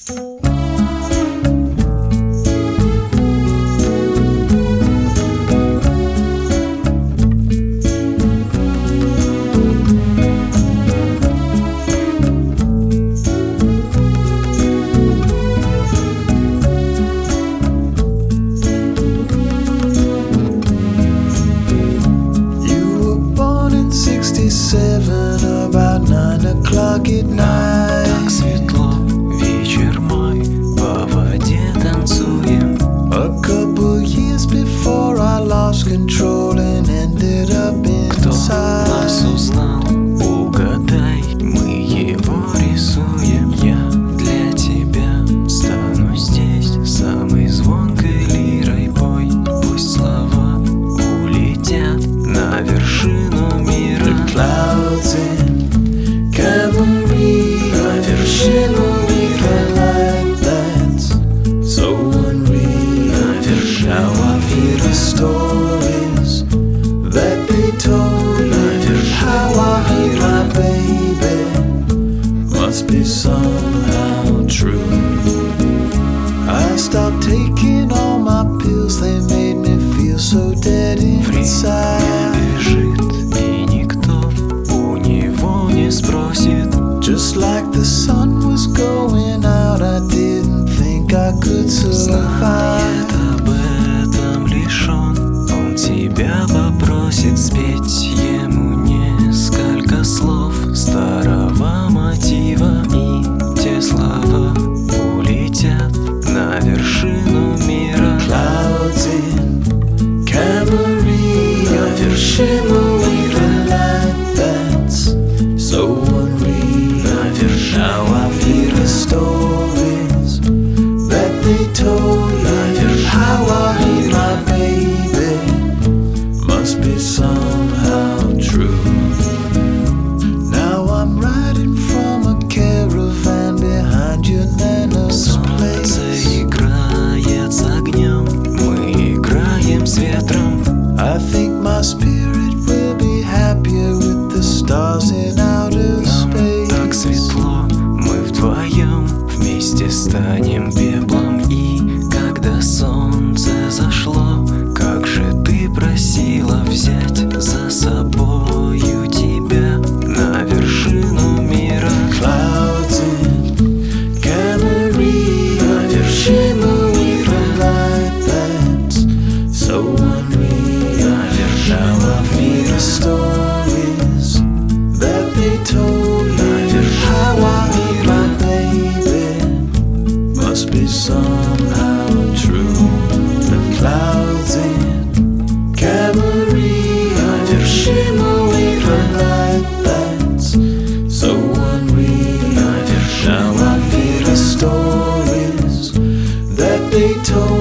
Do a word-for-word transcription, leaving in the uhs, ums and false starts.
About nine o'clock at night. Так светло, вечер мой, по воде танцуем. A couple years before I lost control and ended up Кто inside. нас узнал, угадай, мы его рисуем. Я для тебя стану здесь, самой звонкой лирой пой. Пусть слова улетят на вершину мира. Clouds in Cavalry, На вершину мира, light that's so unreal. на вершину Now I hear the stories that they told me. How I hate my baby must be somehow true. I stopped taking all my pills, they made me feel so dead inside. бежит, и никто у него не спросит. Just like the sun was going out, I didn't think I could survive. Знает об этом лишь он, он тебя попросит спеть ему несколько слов старого мотива. И те слова улетят на вершину мира. Clouds in Cavalry, На вершину мира, light that's so unreal. на вершину Now I feel the stories that they told me. How I hate my baby must be somehow true. Now I'm riding from a caravan behind your nana's Солнце place. играет с огнем, мы играем с ветром. I think my spirit will be happier with the stars in outer Нам так space. светло, мы вдвоем вместе станем пеплом. И когда солнце зашло, как же ты просила взять за собою тебя на вершину мира. Clouds in Cavalry, На вершину мира, light that's so unreal. на Now I feel the вершину stories that they told me. How I hate my baby must be somehow true. The clouds in Cavalry, на вершину мира, light that's so unreal. на Now вершину I feel the stories that they told